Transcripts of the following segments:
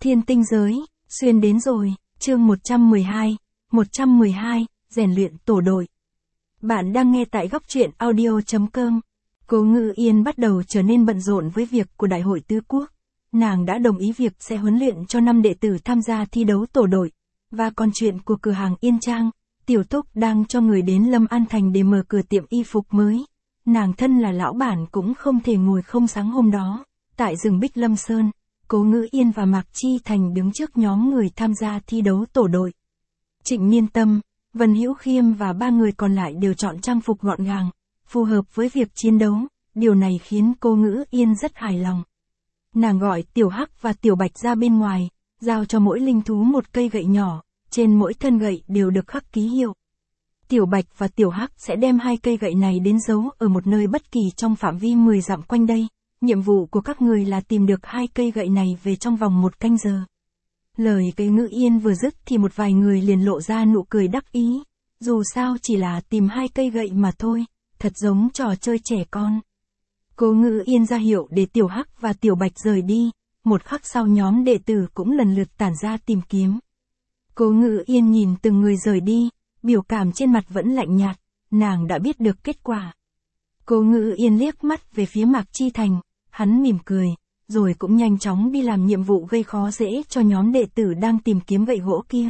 Thiên tinh giới, xuyên đến rồi, chương 112, rèn luyện tổ đội. Bạn đang nghe tại góc truyện audio.com. Cố Ngự Yên bắt đầu trở nên bận rộn với việc của Đại hội Tứ Quốc. Nàng đã đồng ý việc sẽ huấn luyện cho 5 đệ tử tham gia thi đấu tổ đội. Và còn chuyện của cửa hàng Yên Trang, Tiểu Túc đang cho người đến Lâm An Thành để mở cửa tiệm y phục mới. Nàng thân là lão bản cũng không thể ngồi không sáng hôm đó. Tại rừng Bích Lâm Sơn, Cố Ngự Yên và Mạc Chi Thành đứng trước nhóm người tham gia thi đấu tổ đội. Trịnh Niên Tâm, Vân Hữu Khiêm và 3 người còn lại đều chọn trang phục gọn gàng, phù hợp với việc chiến đấu, điều này khiến Cố Ngự Yên rất hài lòng. Nàng gọi Tiểu Hắc và Tiểu Bạch ra bên ngoài, giao cho mỗi linh thú một cây gậy nhỏ, trên mỗi thân gậy đều được khắc ký hiệu. Tiểu Bạch và Tiểu Hắc sẽ đem 2 cây gậy này đến giấu ở một nơi bất kỳ trong phạm vi 10 dặm quanh đây. Nhiệm vụ của các người là tìm được 2 cây gậy này về trong vòng 1 canh giờ. Lời Cố Ngự Yên vừa dứt thì một vài người liền lộ ra nụ cười đắc ý. Dù sao chỉ là tìm 2 cây gậy mà thôi, thật giống trò chơi trẻ con. Cố Ngự Yên ra hiệu để Tiểu Hắc và Tiểu Bạch rời đi, một khắc sau nhóm đệ tử cũng lần lượt tản ra tìm kiếm. Cố Ngự Yên nhìn từng người rời đi, biểu cảm trên mặt vẫn lạnh nhạt, nàng đã biết được kết quả. Cố Ngự Yên liếc mắt về phía Mạc Chi Thành, hắn mỉm cười, rồi cũng nhanh chóng đi làm nhiệm vụ gây khó dễ cho nhóm đệ tử đang tìm kiếm gậy gỗ kia.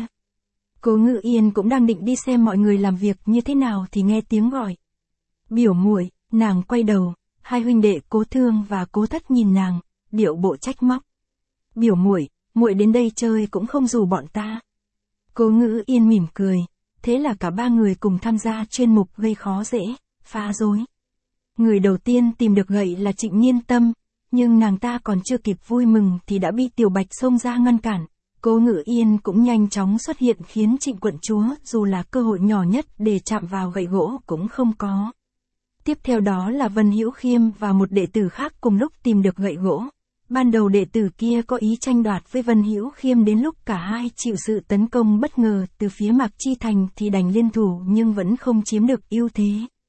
Cố Ngự Yên cũng đang định đi xem mọi người làm việc như thế nào thì nghe tiếng gọi. Biểu muội, nàng quay đầu, 2 huynh đệ Cố Thương và Cố Thất nhìn nàng, điệu bộ trách móc. Biểu muội, muội đến đây chơi cũng không rủ bọn ta. Cố Ngự Yên mỉm cười, thế là cả 3 người cùng tham gia chuyên mục gây khó dễ, phá rối. Người đầu tiên tìm được gậy là Trịnh Niên Tâm, nhưng nàng ta còn chưa kịp vui mừng thì đã bị Tiểu Bạch xông ra ngăn cản. Cố Ngự Yên cũng nhanh chóng xuất hiện khiến Trịnh quận chúa dù là cơ hội nhỏ nhất để chạm vào gậy gỗ cũng không có. Tiếp theo đó là Vân Hữu Khiêm và một đệ tử khác cùng lúc tìm được gậy gỗ. Ban đầu đệ tử kia có ý tranh đoạt với Vân Hữu Khiêm, đến lúc cả hai chịu sự tấn công bất ngờ từ phía Mạc Chi Thành thì đành liên thủ nhưng vẫn không chiếm được ưu thế.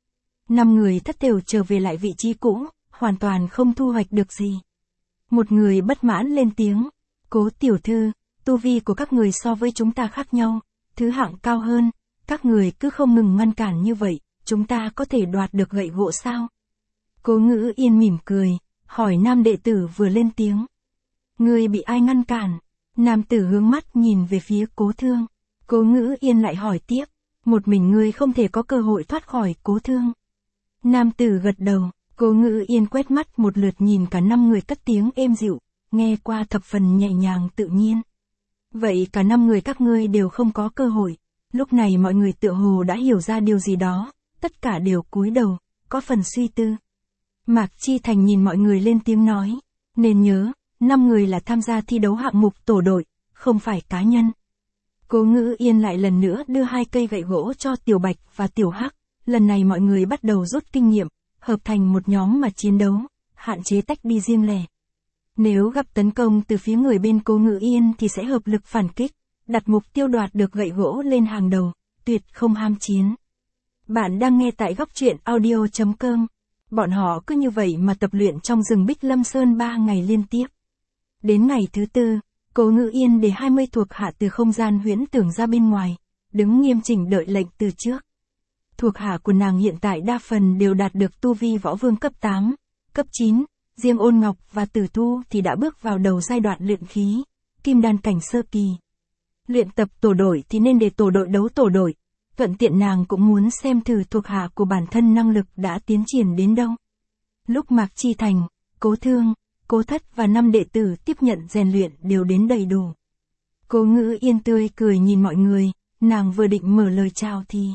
5 người thất thểu trở về lại vị trí cũ, hoàn toàn không thu hoạch được gì. Một người bất mãn lên tiếng, Cố tiểu thư, tu vi của các người so với chúng ta khác nhau, thứ hạng cao hơn, các người cứ không ngừng ngăn cản như vậy, chúng ta có thể đoạt được gậy gỗ sao? Cố Ngự Yên mỉm cười, hỏi nam đệ tử vừa lên tiếng. Người bị ai ngăn cản? Nam tử hướng mắt nhìn về phía Cố Thương. Cố Ngự Yên lại hỏi tiếp, một mình ngươi không thể có cơ hội thoát khỏi Cố Thương. Nam tử gật đầu, Cố Ngự Yên quét mắt một lượt nhìn cả 5 người cất tiếng êm dịu, nghe qua thập phần nhẹ nhàng tự nhiên. Vậy cả 5 người các ngươi đều không có cơ hội. Lúc này mọi người tựa hồ đã hiểu ra điều gì đó, tất cả đều cúi đầu, có phần suy tư. Mạc Chi Thành nhìn mọi người lên tiếng nói, nên nhớ, 5 người là tham gia thi đấu hạng mục tổ đội, không phải cá nhân. Cố Ngự Yên lại lần nữa đưa 2 cây gậy gỗ cho Tiểu Bạch và Tiểu Hắc, lần này mọi người bắt đầu rút kinh nghiệm, hợp thành một nhóm mà chiến đấu, hạn chế tách đi riêng lẻ. Nếu gặp tấn công từ phía người bên Cố Ngự Yên thì sẽ hợp lực phản kích, đặt mục tiêu đoạt được gậy gỗ lên hàng đầu, tuyệt không ham chiến. Bạn đang nghe tại góc truyện audio.com. Bọn họ cứ như vậy mà tập luyện trong rừng Bích Lâm Sơn 3 ngày liên tiếp. Đến ngày thứ 4, Cố Ngự Yên để 20 thuộc hạ từ không gian huyễn tưởng ra bên ngoài, đứng nghiêm chỉnh đợi lệnh từ trước. Thuộc hạ của nàng hiện tại đa phần đều đạt được tu vi võ vương cấp 8, cấp 9, riêng Ôn Ngọc và Tử Thu thì đã bước vào đầu giai đoạn luyện khí, kim đan cảnh sơ kỳ. Luyện tập tổ đội thì nên để tổ đội đấu tổ đội, thuận tiện nàng cũng muốn xem thử thuộc hạ của bản thân năng lực đã tiến triển đến đâu. Lúc Mạc Chi Thành, Cố Thương, Cố Thất và 5 đệ tử tiếp nhận rèn luyện đều đến đầy đủ. Cố Ngự Yên tươi cười nhìn mọi người, nàng vừa định mở lời chào thì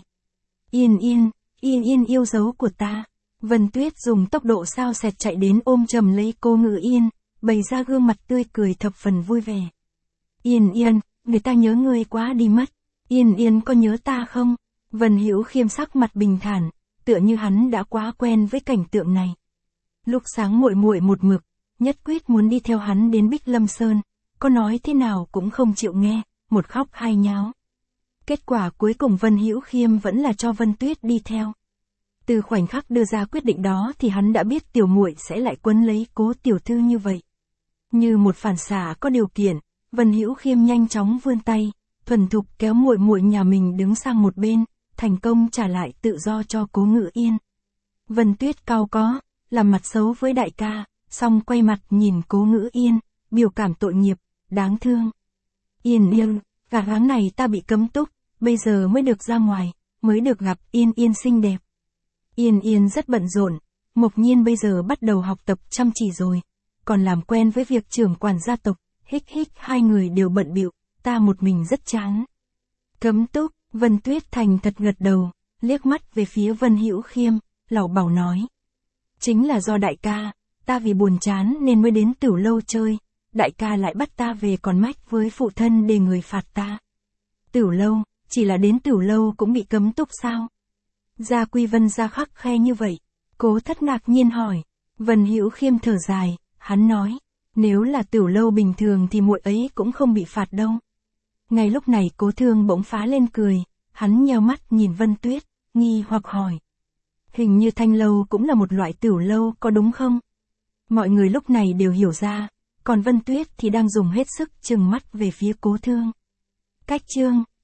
Yên Yên yêu dấu của ta. Vân Tuyết dùng tốc độ sao xẹt chạy đến ôm chầm lấy Cố Ngự Yên, bày ra gương mặt tươi cười thập phần vui vẻ. Yên, người ta nhớ ngươi quá đi mất. Yên có nhớ ta không? Vân Hữu Khiêm sắc mặt bình thản, tựa như hắn đã quá quen với cảnh tượng này. Lúc sáng muội một mực, nhất quyết muốn đi theo hắn đến Bích Lâm Sơn, có nói thế nào cũng không chịu nghe, một khóc hai nháo. Kết quả cuối cùng Vân Hữu Khiêm vẫn là cho Vân Tuyết đi theo. Từ khoảnh khắc đưa ra quyết định đó thì hắn đã biết tiểu muội sẽ lại quấn lấy Cố tiểu thư như vậy. Như một phản xạ có điều kiện, Vân Hữu Khiêm nhanh chóng vươn tay, thuần thục kéo muội muội nhà mình đứng sang một bên, thành công trả lại tự do cho Cố Ngự Yên. Vân Tuyết cau có, làm mặt xấu với đại ca, xong quay mặt nhìn Cố Ngự Yên, biểu cảm tội nghiệp, đáng thương. Yên Yên, cả tháng này ta bị cấm túc, bây giờ mới được ra ngoài, mới được gặp Yên Yên xinh đẹp. Yên Yên rất bận rộn, Mộc Nhiên bây giờ bắt đầu học tập chăm chỉ rồi, còn làm quen với việc trưởng quản gia tộc, hai người đều bận bịu, ta một mình rất chán. Cấm túc, Vân Tuyết thành thật gật đầu, liếc mắt về phía Vân Hữu Khiêm, lảo bảo nói. Chính là do đại ca, ta vì buồn chán nên mới đến Tửu Lâu chơi, đại ca lại bắt ta về còn mách với phụ thân để người phạt ta. Tửu Lâu, chỉ là đến Tửu Lâu cũng bị cấm túc sao? Gia Quy Vân gia khắc khe như vậy, Cố Thất ngạc nhiên hỏi. Vân Hữu Khiêm thở dài, hắn nói, nếu là Tửu Lâu bình thường thì muội ấy cũng không bị phạt đâu. Ngay lúc này Cố Thương bỗng phá lên cười, hắn nheo mắt nhìn Vân Tuyết, nghi hoặc hỏi. Hình như Thanh Lâu cũng là một loại Tửu Lâu có đúng không? Mọi người lúc này đều hiểu ra, còn Vân Tuyết thì đang dùng hết sức trừng mắt về phía Cố Thương. Cách chương